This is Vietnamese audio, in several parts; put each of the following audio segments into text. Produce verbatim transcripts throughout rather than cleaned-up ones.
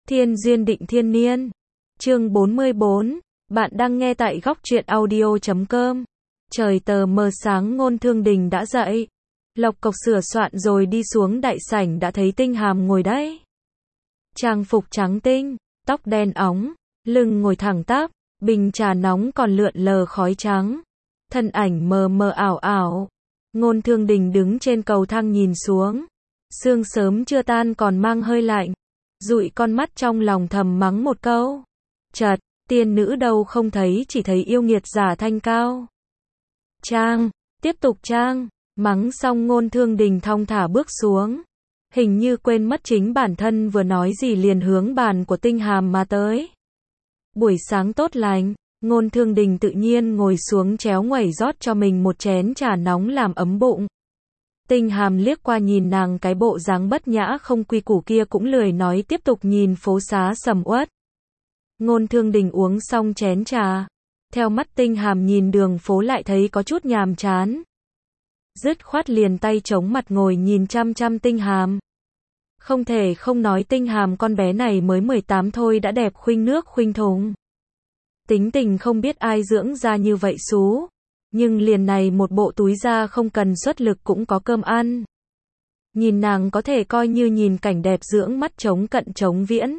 Thiên duyên định thiên niên. Chương bốn mươi bốn. Bạn đang nghe tại góc truyện audio chấm com. Trời tờ mờ sáng Ngôn Thương Đình đã dậy. Lộc cộc sửa soạn rồi đi xuống đại sảnh đã thấy Tinh Hàm ngồi đấy. Trang phục trắng tinh, tóc đen óng, lưng ngồi thẳng tắp, bình trà nóng còn lượn lờ khói trắng. Thân ảnh mờ mờ ảo ảo. Ngôn Thương Đình đứng trên cầu thang nhìn xuống. Sương sớm chưa tan còn mang hơi lạnh. Dụi con mắt trong lòng thầm mắng một câu. Chật, tiên nữ đâu không thấy, chỉ thấy yêu nghiệt giả thanh cao. Trang, tiếp tục trang, mắng xong Ngôn Thương Đình thong thả bước xuống. Hình như quên mất chính bản thân vừa nói gì liền hướng bàn của Tinh Hàm mà tới. Buổi sáng tốt lành, Ngôn Thương Đình tự nhiên ngồi xuống chéo ngoảy rót cho mình một chén trà nóng làm ấm bụng. Tinh Hàm liếc qua nhìn nàng cái bộ dáng bất nhã không quy củ kia cũng lười nói tiếp tục nhìn phố xá sầm uất. Ngôn Thương Đình uống xong chén trà. Theo mắt Tinh Hàm nhìn đường phố lại thấy có chút nhàm chán. Dứt khoát liền tay chống mặt ngồi nhìn chăm chăm Tinh Hàm. Không thể không nói Tinh Hàm con bé này mới mười tám thôi đã đẹp khuynh nước khuynh thùng. Tính tình không biết ai dưỡng ra như vậy xú. Nhưng liền này một bộ túi da không cần xuất lực cũng có cơm ăn. Nhìn nàng có thể coi như nhìn cảnh đẹp dưỡng mắt chống cận chống viễn.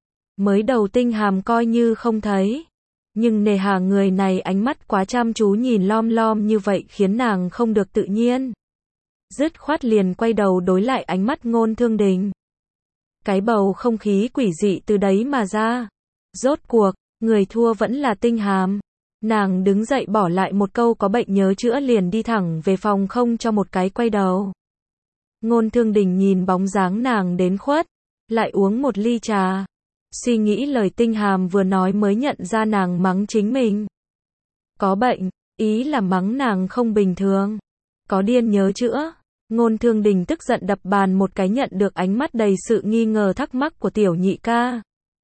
Mới đầu Tinh Hàm coi như không thấy. Nhưng nề hà người này ánh mắt quá chăm chú nhìn lom lom như vậy khiến nàng không được tự nhiên. Dứt khoát liền quay đầu đối lại ánh mắt Ngôn Thương Đình. Cái bầu không khí quỷ dị từ đấy mà ra. Rốt cuộc, người thua vẫn là Tinh Hàm. Nàng đứng dậy bỏ lại một câu có bệnh nhớ chữa liền đi thẳng về phòng không cho một cái quay đầu. Ngôn Thương Đình nhìn bóng dáng nàng đến khuất, lại uống một ly trà. Suy nghĩ lời Tinh Hàm vừa nói mới nhận ra nàng mắng chính mình. Có bệnh, ý là mắng nàng không bình thường. Có điên nhớ chữa. Ngôn Thương Đình tức giận đập bàn một cái nhận được ánh mắt đầy sự nghi ngờ thắc mắc của tiểu nhị ca.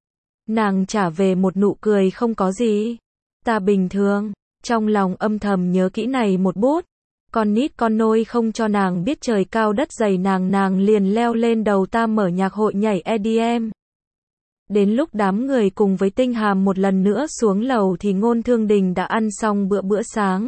Nàng trả về một nụ cười không có gì. Ta bình thường, trong lòng âm thầm nhớ kỹ này một bút. Con nít con nôi không cho nàng biết trời cao đất dày nàng nàng liền leo lên đầu ta mở nhạc hội nhảy e đê em. Đến lúc đám người cùng với Tinh Hàm một lần nữa xuống lầu thì Ngôn Thương Đình đã ăn xong bữa bữa sáng.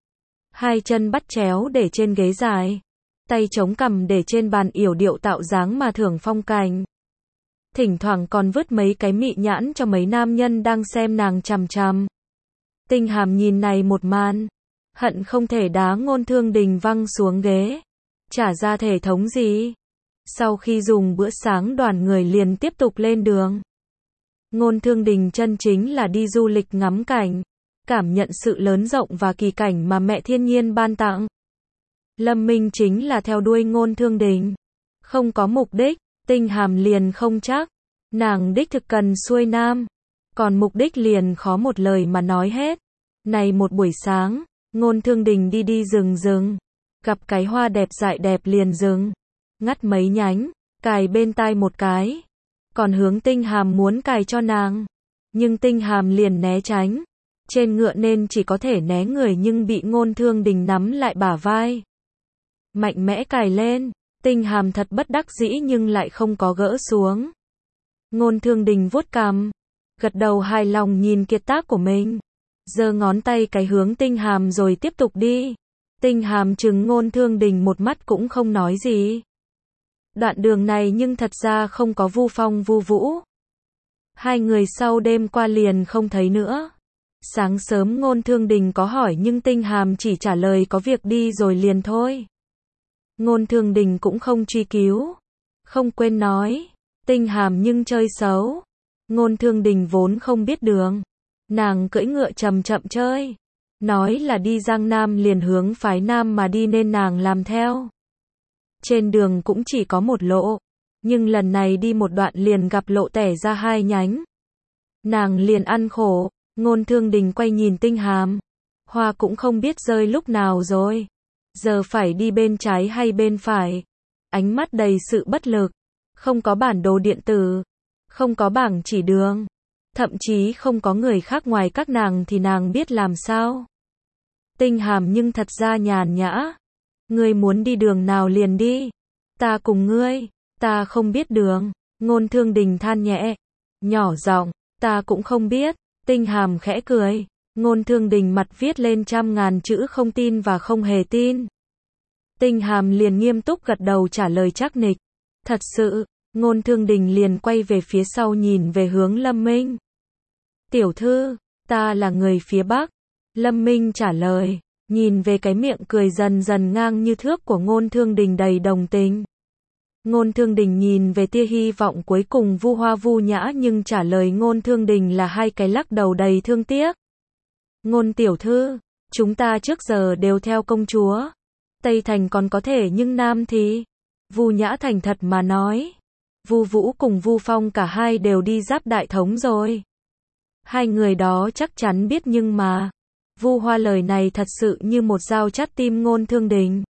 Hai chân bắt chéo để trên ghế dài. Tay chống cằm để trên bàn yểu điệu tạo dáng mà thưởng phong cảnh. Thỉnh thoảng còn vứt mấy cái mị nhãn cho mấy nam nhân đang xem nàng chằm chằm. Tinh Hàm nhìn này một màn, hận không thể đá Ngôn Thương Đình văng xuống ghế. Chả ra thể thống gì. Sau khi dùng bữa sáng đoàn người liền tiếp tục lên đường. Ngôn Thương Đình chân chính là đi du lịch ngắm cảnh, cảm nhận sự lớn rộng và kỳ cảnh mà mẹ thiên nhiên ban tặng. Lâm Minh chính là theo đuôi Ngôn Thương Đình. Không có mục đích, Tinh Hàm liền không chắc. Nàng đích thực cần xuôi nam. Còn mục đích liền khó một lời mà nói hết. Này một buổi sáng, Ngôn Thương Đình đi đi rừng rừng. Gặp cái hoa đẹp dại đẹp liền dừng. Ngắt mấy nhánh, cài bên tai một cái. Còn hướng Tinh Hàm muốn cài cho nàng. Nhưng Tinh Hàm liền né tránh. Trên ngựa nên chỉ có thể né người nhưng bị Ngôn Thương Đình nắm lại bả vai. Mạnh mẽ cài lên. Tinh Hàm thật bất đắc dĩ nhưng lại không có gỡ xuống. Ngôn Thương Đình vuốt cằm. Gật đầu hài lòng nhìn kiệt tác của mình. Giơ ngón tay cái hướng Tinh Hàm rồi tiếp tục đi. Tinh Hàm trừng Ngôn Thương Đình một mắt cũng không nói gì. Đoạn đường này nhưng thật ra không có vu phong vu vũ. Hai người sau đêm qua liền không thấy nữa. Sáng sớm Ngôn Thương Đình có hỏi nhưng Tinh Hàm chỉ trả lời có việc đi rồi liền thôi. Ngôn Thương Đình cũng không truy cứu. Không quên nói. Tinh Hàm nhưng chơi xấu. Ngôn Thương Đình vốn không biết đường. Nàng cưỡi ngựa chậm chậm chơi. Nói là đi Giang Nam liền hướng phái Nam mà đi nên nàng làm theo. Trên đường cũng chỉ có một lộ. Nhưng lần này đi một đoạn liền gặp lộ tẻ ra hai nhánh. Nàng liền ăn khổ. Ngôn Thương Đình quay nhìn Tinh Hàm. Hoa cũng không biết rơi lúc nào rồi. Giờ phải đi bên trái hay bên phải. Ánh mắt đầy sự bất lực. Không có bản đồ điện tử. Không có bảng chỉ đường. Thậm chí không có người khác ngoài các nàng thì nàng biết làm sao. Tinh Hàm nhưng thật ra nhàn nhã. Ngươi muốn đi đường nào liền đi. Ta cùng ngươi. Ta không biết đường. Ngôn Thương Đình than nhẹ. Nhỏ giọng, ta cũng không biết. Tinh Hàm khẽ cười. Ngôn Thương Đình mặt viết lên trăm ngàn chữ không tin và không hề tin. Tinh Hàm liền nghiêm túc gật đầu trả lời chắc nịch. Thật sự. Ngôn Thương Đình liền quay về phía sau nhìn về hướng Lâm Minh. Tiểu thư, ta là người phía Bắc. Lâm Minh trả lời, nhìn về cái miệng cười dần dần ngang như thước của Ngôn Thương Đình đầy đồng tình. Ngôn Thương Đình nhìn về tia hy vọng cuối cùng Vu Hoa Vu Nhã nhưng trả lời Ngôn Thương Đình là hai cái lắc đầu đầy thương tiếc. Ngôn tiểu thư, chúng ta trước giờ đều theo công chúa. Tây Thành còn có thể nhưng Nam thì... Vu Nhã thành thật mà nói. Vu Vũ cùng Vu Phong cả hai đều đi giáp đại thống rồi. Hai người đó chắc chắn biết nhưng mà... Vu Hoa lời này thật sự như một dao chát tim Ngôn Thương Đình.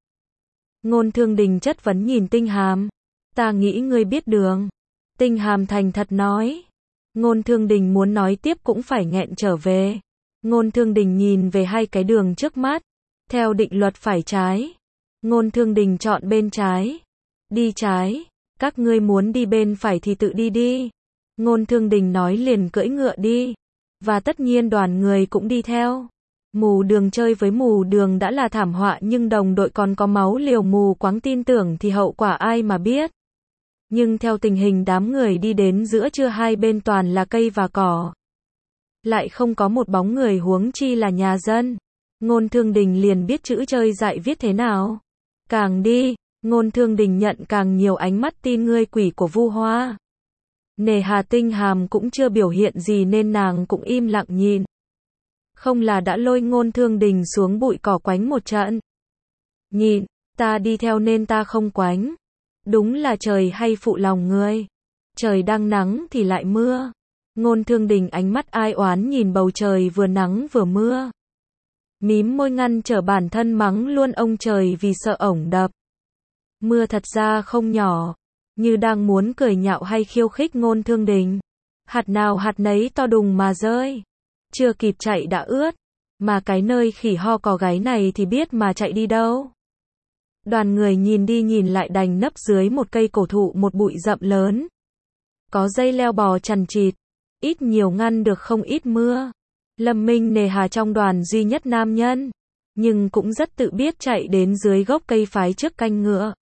Ngôn Thương Đình chất vấn nhìn Tinh Hàm. Ta nghĩ ngươi biết đường. Tinh Hàm thành thật nói. Ngôn Thương Đình muốn nói tiếp cũng phải nghẹn trở về. Ngôn Thương Đình nhìn về hai cái đường trước mắt. Theo định luật phải trái. Ngôn Thương Đình chọn bên trái. Đi trái. Các ngươi muốn đi bên phải thì tự đi đi. Ngôn Thương Đình nói liền cưỡi ngựa đi. Và tất nhiên đoàn người cũng đi theo. Mù đường chơi với mù đường đã là thảm họa nhưng đồng đội còn có máu liều mù quáng tin tưởng thì hậu quả ai mà biết. Nhưng theo tình hình đám người đi đến giữa trưa hai bên toàn là cây và cỏ. Lại không có một bóng người huống chi là nhà dân. Ngôn Thương Đình liền biết chữ chơi dạy viết thế nào. Càng đi, Ngôn Thương Đình nhận càng nhiều ánh mắt tin ngươi quỷ của Vu Hoa. Nề hà Tinh Hàm cũng chưa biểu hiện gì nên nàng cũng im lặng nhìn. Không là đã lôi Ngôn Thương Đình xuống bụi cỏ quánh một trận. Nhìn, ta đi theo nên ta không quánh. Đúng là trời hay phụ lòng ngươi. Trời đang nắng thì lại mưa. Ngôn Thương Đình ánh mắt ai oán nhìn bầu trời vừa nắng vừa mưa. Mím môi ngăn trở bản thân mắng luôn ông trời vì sợ ổng đập. Mưa thật ra không nhỏ. Như đang muốn cười nhạo hay khiêu khích Ngôn Thương Đình. Hạt nào hạt nấy to đùng mà rơi. Chưa kịp chạy đã ướt. Mà cái nơi khỉ ho cò gáy này thì biết mà chạy đi đâu. Đoàn người nhìn đi nhìn lại đành nấp dưới một cây cổ thụ một bụi rậm lớn. Có dây leo bò chằn chịt. Ít nhiều ngăn được không ít mưa. Lâm Minh nề hà trong đoàn duy nhất nam nhân. Nhưng cũng rất tự biết chạy đến dưới gốc cây phái trước canh ngựa.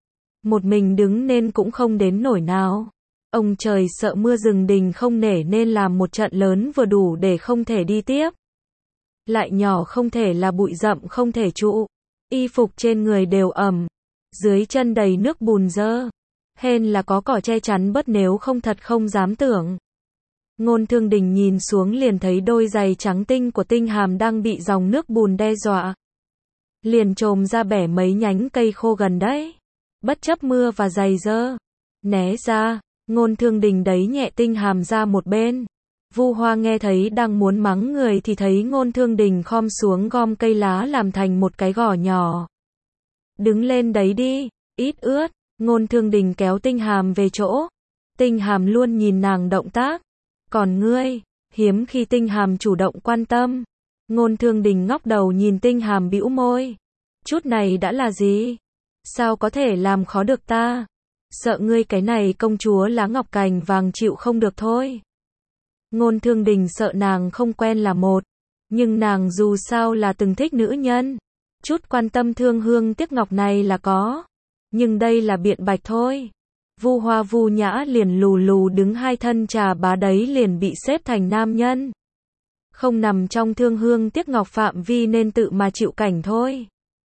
Một mình đứng nên cũng không đến nổi nào. Ông trời sợ mưa rừng đình không nể nên làm một trận lớn vừa đủ để không thể đi tiếp. Lại nhỏ không thể là bụi rậm không thể trụ. Y phục trên người đều ẩm. Dưới chân đầy nước bùn dơ. Hên là có cỏ che chắn bớt nếu không thật không dám tưởng. Ngôn Thương Đình nhìn xuống liền thấy đôi giày trắng tinh của Tinh Hàm đang bị dòng nước bùn đe dọa. Liền chồm ra bẻ mấy nhánh cây khô gần đấy. Bất chấp mưa và giày dơ. Né ra, Ngôn Thương Đình đẩy nhẹ Tinh Hàm ra một bên. Vu Hoa nghe thấy đang muốn mắng người thì thấy Ngôn Thương Đình khom xuống gom cây lá làm thành một cái gò nhỏ. Đứng lên đấy đi, ít ướt. Ngôn Thương Đình kéo Tinh Hàm về chỗ. Tinh Hàm luôn nhìn nàng động tác. Còn ngươi, hiếm khi Tinh Hàm chủ động quan tâm. Ngôn Thương Đình ngóc đầu nhìn Tinh Hàm bĩu môi. Chút này đã là gì? Sao có thể làm khó được ta? Sợ ngươi cái này công chúa lá ngọc cành vàng chịu không được thôi. Ngôn Thương Đình sợ nàng không quen là một. Nhưng nàng dù sao là từng thích nữ nhân. Chút quan tâm thương hương tiếc ngọc này là có. Nhưng đây là biện bạch thôi. Vu Hoa Vu Nhã liền lù lù đứng hai thân trà bá đấy liền bị xếp thành nam nhân. Không nằm trong thương hương tiếc ngọc phạm vi nên tự mà chịu cảnh thôi.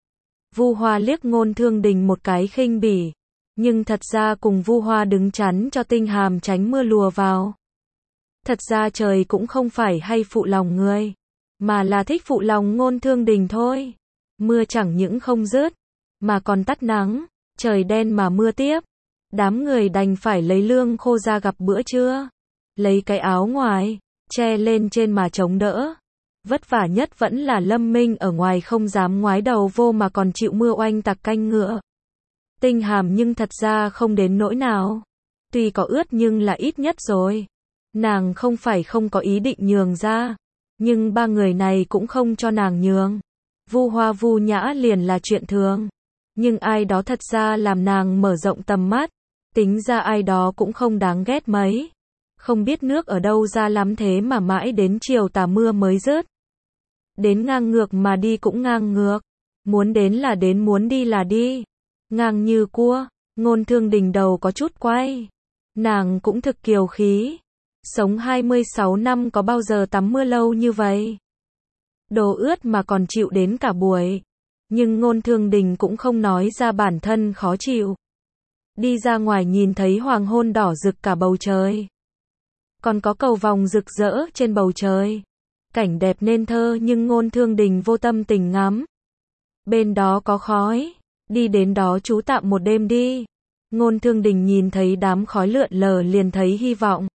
Vu Hoa liếc Ngôn Thương Đình một cái khinh bỉ. Nhưng thật ra cùng Vu Hoa đứng chắn cho Tinh Hàm tránh mưa lùa vào. Thật ra trời cũng không phải hay phụ lòng người. Mà là thích phụ lòng Ngôn Thương Đình thôi. Mưa chẳng những không dứt. Mà còn tắt nắng. Trời đen mà mưa tiếp. Đám người đành phải lấy lương khô ra gặp bữa trưa. Lấy cái áo ngoài. Che lên trên mà chống đỡ. Vất vả nhất vẫn là Lâm Minh ở ngoài không dám ngoái đầu vô mà còn chịu mưa oanh tạc canh ngựa. Tinh Hàm nhưng thật ra không đến nỗi nào. Tuy có ướt nhưng là ít nhất rồi. Nàng không phải không có ý định nhường ra. Nhưng ba người này cũng không cho nàng nhường. Vu Hoa Vu Nhã liền là chuyện thường. Nhưng ai đó thật ra làm nàng mở rộng tầm mắt. Tính ra ai đó cũng không đáng ghét mấy. Không biết nước ở đâu ra lắm thế mà mãi đến chiều tà mưa mới rớt. Đến ngang ngược mà đi cũng ngang ngược. Muốn đến là đến, muốn đi là đi. Ngang như cua. Ngôn Thương Đình đầu có chút quay. Nàng cũng thực kiều khí. Sống hai mươi sáu năm có bao giờ tắm mưa lâu như vậy. Đồ ướt mà còn chịu đến cả buổi. Nhưng Ngôn Thương Đình cũng không nói ra bản thân khó chịu. Đi ra ngoài nhìn thấy hoàng hôn đỏ rực cả bầu trời. Còn có cầu vồng rực rỡ trên bầu trời. Cảnh đẹp nên thơ, nhưng Ngôn Thương Đình vô tâm tình ngắm. Bên đó có khói. Đi đến đó trú tạm một đêm đi. Ngôn Thương Đình nhìn thấy đám khói lượn lờ liền thấy hy vọng.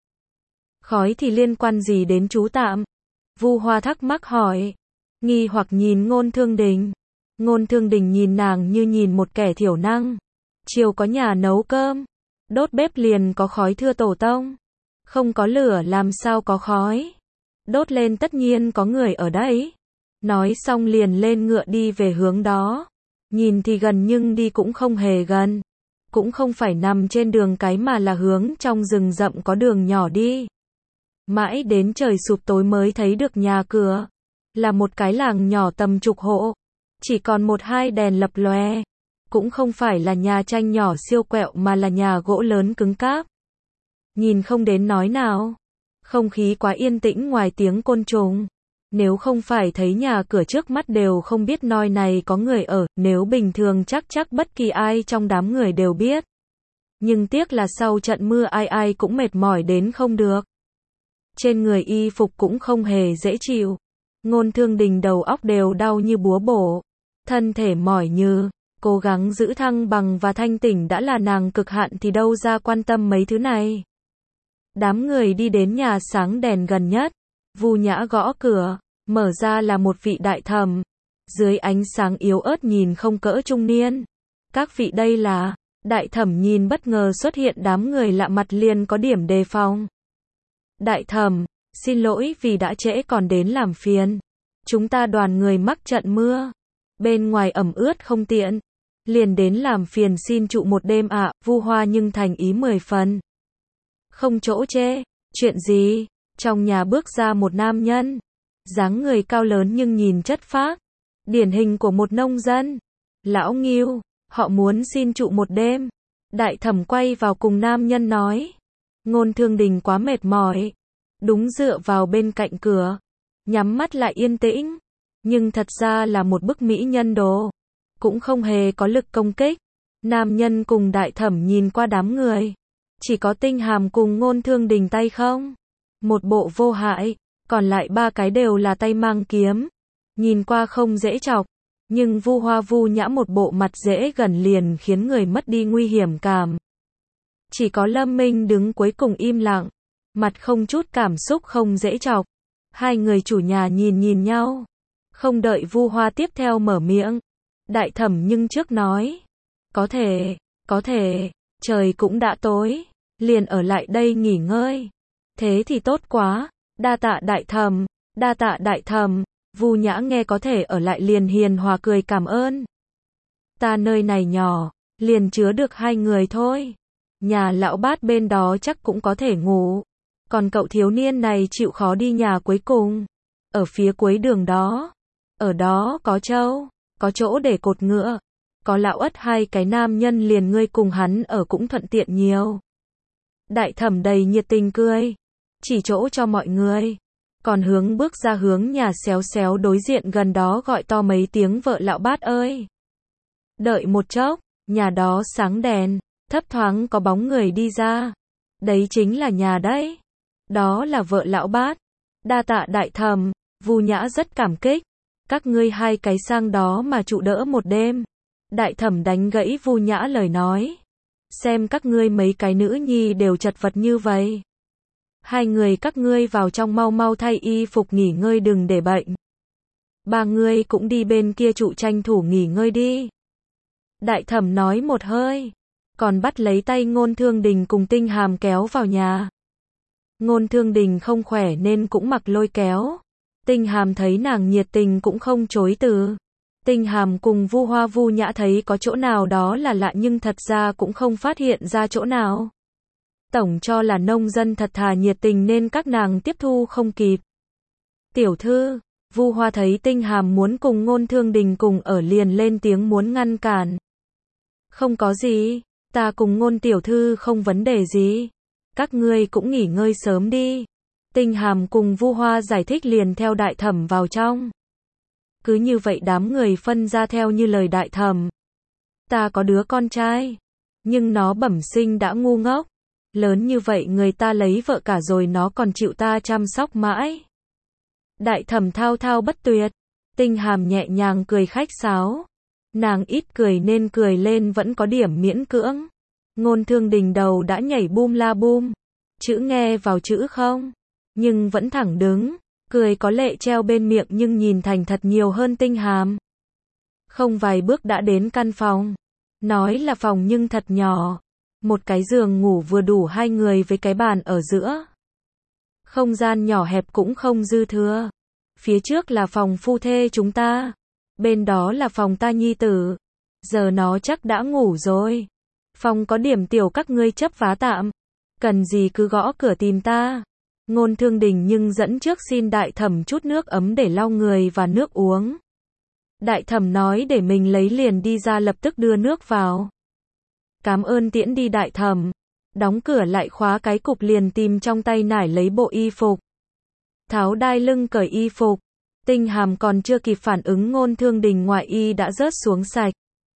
Khói thì liên quan gì đến trú tạm? Vu Hoa thắc mắc hỏi. Nghi hoặc nhìn Ngôn Thương Đình. Ngôn Thương Đình nhìn nàng như nhìn một kẻ thiểu năng. Chiều có nhà nấu cơm. Đốt bếp liền có khói thưa tổ tông. Không có lửa làm sao có khói. Đốt lên tất nhiên có người ở đấy. Nói xong liền lên ngựa đi về hướng đó. Nhìn thì gần nhưng đi cũng không hề gần. Cũng không phải nằm trên đường cái mà là hướng trong rừng rậm có đường nhỏ đi. Mãi đến trời sụp tối mới thấy được nhà cửa. Là một cái làng nhỏ tầm chục hộ. Chỉ còn một hai đèn lập lòe. Cũng không phải là nhà tranh nhỏ siêu quẹo mà là nhà gỗ lớn cứng cáp. Nhìn không đến nói nào. Không khí quá yên tĩnh ngoài tiếng côn trùng. Nếu không phải thấy nhà cửa trước mắt đều không biết nơi này có người ở, nếu bình thường chắc chắc bất kỳ ai trong đám người đều biết. Nhưng tiếc là sau trận mưa ai ai cũng mệt mỏi đến không được. Trên người y phục cũng không hề dễ chịu. Ngôn Thương Đình đầu óc đều đau như búa bổ. Thân thể mỏi như, cố gắng giữ thăng bằng và thanh tỉnh đã là nàng cực hạn thì đâu ra quan tâm mấy thứ này. Đám người đi đến nhà sáng đèn gần nhất. Vu Nhã gõ cửa, mở ra là một vị đại thẩm. Dưới ánh sáng yếu ớt nhìn không cỡ trung niên. Các vị đây là, đại thẩm nhìn bất ngờ xuất hiện đám người lạ mặt liền có điểm đề phòng. Đại thẩm, xin lỗi vì đã trễ còn đến làm phiền. Chúng ta đoàn người mắc trận mưa. Bên ngoài ẩm ướt không tiện. Liền đến làm phiền xin trụ một đêm ạ, à, Vu Hoa nhưng thành ý mười phần. Không chỗ chê, chuyện gì? Trong nhà bước ra một nam nhân. Dáng người cao lớn nhưng nhìn chất phác. Điển hình của một nông dân. Lão Ngưu, họ muốn xin trụ một đêm. Đại thẩm quay vào cùng nam nhân nói. Ngôn Thương Đình quá mệt mỏi. Đúng dựa vào bên cạnh cửa. Nhắm mắt lại yên tĩnh. Nhưng thật ra là một bức mỹ nhân đồ. Cũng không hề có lực công kích. Nam nhân cùng đại thẩm nhìn qua đám người. Chỉ có Tinh Hàm cùng Ngôn Thương Đình tay không. Một bộ vô hại. Còn lại ba cái đều là tay mang kiếm. Nhìn qua không dễ chọc. Nhưng Vu Hoa Vu Nhã một bộ mặt dễ gần liền khiến người mất đi nguy hiểm cảm. Chỉ có Lâm Minh đứng cuối cùng im lặng. Mặt không chút cảm xúc không dễ chọc. Hai người chủ nhà nhìn nhìn nhau. Không đợi Vu Hoa tiếp theo mở miệng. Đại thẩm nhưng trước nói. Có thể, có thể, trời cũng đã tối. Liền ở lại đây nghỉ ngơi. Thế thì tốt quá. Đa tạ đại thẩm, đa tạ đại thẩm. Vu Nhã nghe có thể ở lại liền hiền hòa cười cảm ơn. Ta nơi này nhỏ, liền chứa được hai người thôi. Nhà lão bát bên đó chắc cũng có thể ngủ. Còn cậu thiếu niên này chịu khó đi nhà cuối cùng. Ở phía cuối đường đó. Ở đó có trâu, có chỗ để cột ngựa. Có lão ất hai cái nam nhân liền ngươi cùng hắn ở cũng thuận tiện nhiều. Đại thẩm đầy nhiệt tình cười. Chỉ chỗ cho mọi người. Còn hướng bước ra hướng nhà xéo xéo đối diện gần đó gọi to mấy tiếng vợ lão bát ơi. Đợi một chốc, nhà đó sáng đèn, thấp thoáng có bóng người đi ra. Đấy chính là nhà đấy. Đó là vợ lão bát. Đa tạ đại thẩm, Vu Nhã rất cảm kích. Các ngươi hai cái sang đó mà trụ đỡ một đêm. Đại thẩm đánh gãy Vu Nhã lời nói. Xem các ngươi mấy cái nữ nhi đều chật vật như vậy. Hai người các ngươi vào trong mau mau thay y phục nghỉ ngơi đừng để bệnh. Ba ngươi cũng đi bên kia trụ tranh thủ nghỉ ngơi đi. Đại thẩm nói một hơi. Còn bắt lấy tay Ngôn Thương Đình cùng Tinh Hàm kéo vào nhà. Ngôn Thương Đình không khỏe nên cũng mặc lôi kéo. Tinh Hàm thấy nàng nhiệt tình cũng không chối từ. Tinh Hàm cùng Vu Hoa Vu Nhã thấy có chỗ nào đó là lạ nhưng thật ra cũng không phát hiện ra chỗ nào. Tổng cho là nông dân thật thà nhiệt tình nên các nàng tiếp thu không kịp. Tiểu thư, Vu Hoa thấy Tinh Hàm muốn cùng Ngôn Thương Đình cùng ở liền lên tiếng muốn ngăn cản. Không có gì, ta cùng Ngôn tiểu thư không vấn đề gì. Các ngươi cũng nghỉ ngơi sớm đi. Tinh Hàm cùng Vu Hoa giải thích liền theo Đại Thẩm vào trong. Cứ như vậy đám người phân ra theo như lời Đại Thẩm. Ta có đứa con trai, nhưng nó bẩm sinh đã ngu ngốc. Lớn như vậy người ta lấy vợ cả rồi nó còn chịu ta chăm sóc mãi. Đại Thẩm thao thao bất tuyệt. Tinh Hàm nhẹ nhàng cười khách sáo. Nàng ít cười nên cười lên vẫn có điểm miễn cưỡng. Ngôn Thương Đình đầu đã nhảy bum la bum. Chữ nghe vào chữ không, nhưng vẫn thẳng đứng. Cười có lệ treo bên miệng nhưng nhìn thành thật nhiều hơn Tinh Hàm. Không vài bước đã đến căn phòng. Nói là phòng nhưng thật nhỏ. Một cái giường ngủ vừa đủ hai người với cái bàn ở giữa. Không gian nhỏ hẹp cũng không dư thừa. Phía trước là phòng phu thê chúng ta. Bên đó là phòng ta nhi tử. Giờ nó chắc đã ngủ rồi. Phòng có điểm tiểu các ngươi chấp vá tạm. Cần gì cứ gõ cửa tìm ta. Ngôn Thương Đình nhưng dẫn trước xin Đại Thẩm chút nước ấm để lau người và nước uống. Đại Thẩm nói để mình lấy liền đi ra lập tức đưa nước vào. Cảm ơn tiễn đi Đại Thẩm. Đóng cửa lại khóa cái cục liền tìm trong tay nải lấy bộ y phục. Tháo đai lưng cởi y phục. Tinh Hàm còn chưa kịp phản ứng Ngôn Thương Đình ngoại y đã rớt xuống sạch.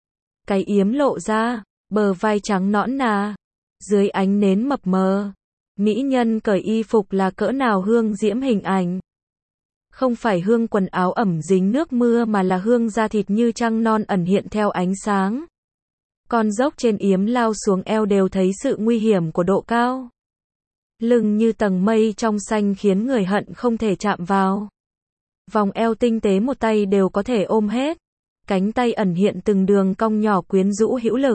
Cái yếm lộ ra, bờ vai trắng nõn nà. Dưới ánh nến mập mờ. Mỹ nhân cởi y phục là cỡ nào hương diễm hình ảnh. Không phải hương quần áo ẩm dính nước mưa mà là hương da thịt như trăng non ẩn hiện theo ánh sáng. Con dốc trên yếm lao xuống eo đều thấy sự nguy hiểm của độ cao. Lưng như tầng mây trong xanh khiến người hận không thể chạm vào. Vòng eo tinh tế một tay đều có thể ôm hết. Cánh tay ẩn hiện từng đường cong nhỏ quyến rũ hữu lực.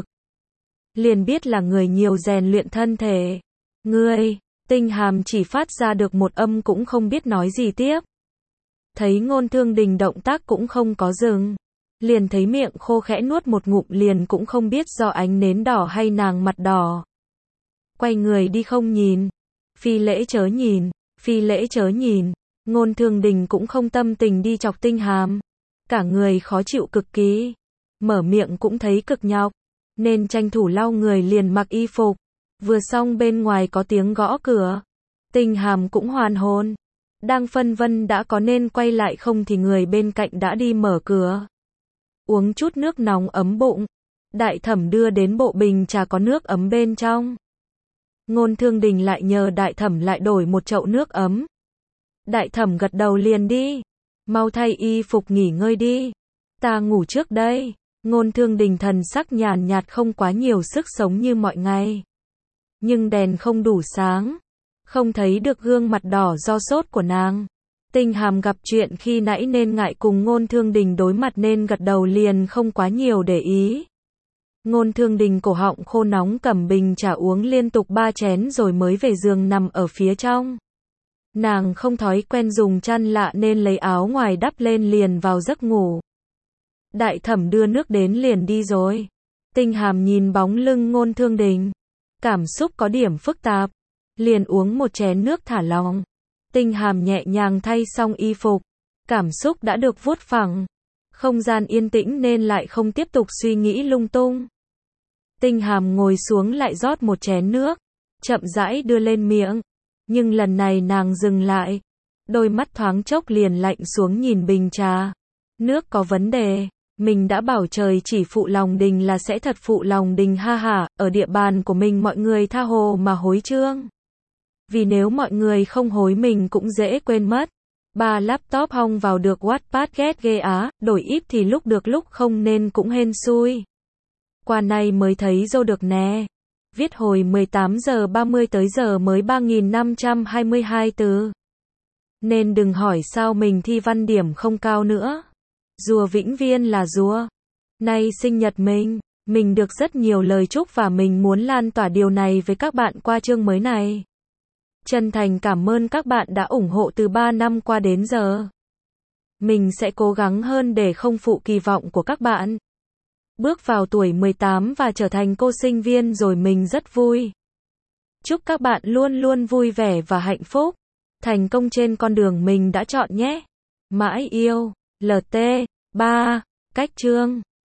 Liền biết là người nhiều rèn luyện thân thể. Ngươi, Tinh Hàm chỉ phát ra được một âm cũng không biết nói gì tiếp. Thấy Ngôn Thương Đình động tác cũng không có dừng. Liền thấy miệng khô khẽ nuốt một ngụm liền cũng không biết do ánh nến đỏ hay nàng mặt đỏ. Quay người đi không nhìn. Phi lễ chớ nhìn, phi lễ chớ nhìn. Ngôn Thương Đình cũng không tâm tình đi chọc Tinh Hàm. Cả người khó chịu cực kỳ. Mở miệng cũng thấy cực nhọc. Nên tranh thủ lau người liền mặc y phục. Vừa xong bên ngoài có tiếng gõ cửa. Tinh Hàm cũng hoàn hồn. Đang phân vân đã có nên quay lại không thì người bên cạnh đã đi mở cửa. Uống chút nước nóng ấm bụng. Đại Thẩm đưa đến bộ bình trà có nước ấm bên trong. Ngôn Thương Đình lại nhờ Đại Thẩm lại đổi một chậu nước ấm. Đại Thẩm gật đầu liền đi. Mau thay y phục nghỉ ngơi đi. Ta ngủ trước đây. Ngôn Thương Đình thần sắc nhàn nhạt không quá nhiều sức sống như mọi ngày. Nhưng đèn không đủ sáng. Không thấy được gương mặt đỏ do sốt của nàng. Tinh Hàm gặp chuyện khi nãy nên ngại cùng Ngôn Thương Đình đối mặt nên gật đầu liền không quá nhiều để ý. Ngôn Thương Đình cổ họng khô nóng cầm bình trà uống liên tục ba chén rồi mới về giường nằm ở phía trong. Nàng không thói quen dùng chăn lạ nên lấy áo ngoài đắp lên liền vào giấc ngủ. Đại Thẩm đưa nước đến liền đi rồi. Tinh Hàm nhìn bóng lưng Ngôn Thương Đình. Cảm xúc có điểm phức tạp. Liền uống một chén nước thả lỏng. Tinh Hàm nhẹ nhàng thay xong y phục. Cảm xúc đã được vuốt phẳng. Không gian yên tĩnh nên lại không tiếp tục suy nghĩ lung tung. Tinh Hàm ngồi xuống lại rót một chén nước. Chậm rãi đưa lên miệng. Nhưng lần này nàng dừng lại. Đôi mắt thoáng chốc liền lạnh xuống nhìn bình trà. Nước có vấn đề. Mình đã bảo trời chỉ phụ lòng Đình là sẽ thật phụ lòng Đình ha hả. Ở địa bàn của mình mọi người tha hồ mà hối chương. Vì nếu mọi người không hối mình cũng dễ quên mất. Ba laptop hong vào được Wattpad ghét ghê á, đổi íp thì lúc được lúc không nên cũng hên xui. Qua này mới thấy dô được nè. Viết hồi mười tám giờ ba mươi tới giờ mới ba nghìn năm trăm hai mươi hai từ. Nên đừng hỏi sao mình thi văn điểm không cao nữa. Rùa vĩnh viên là rùa. Nay sinh nhật mình, mình được rất nhiều lời chúc và mình muốn lan tỏa điều này với các bạn qua chương mới này. Chân thành cảm ơn các bạn đã ủng hộ từ ba năm qua đến giờ. Mình sẽ cố gắng hơn để không phụ kỳ vọng của các bạn. Bước vào tuổi mười tám và trở thành cô sinh viên rồi mình rất vui. Chúc các bạn luôn luôn vui vẻ và hạnh phúc, thành công trên con đường mình đã chọn nhé. Mãi yêu, lờ tê, ba, cách chương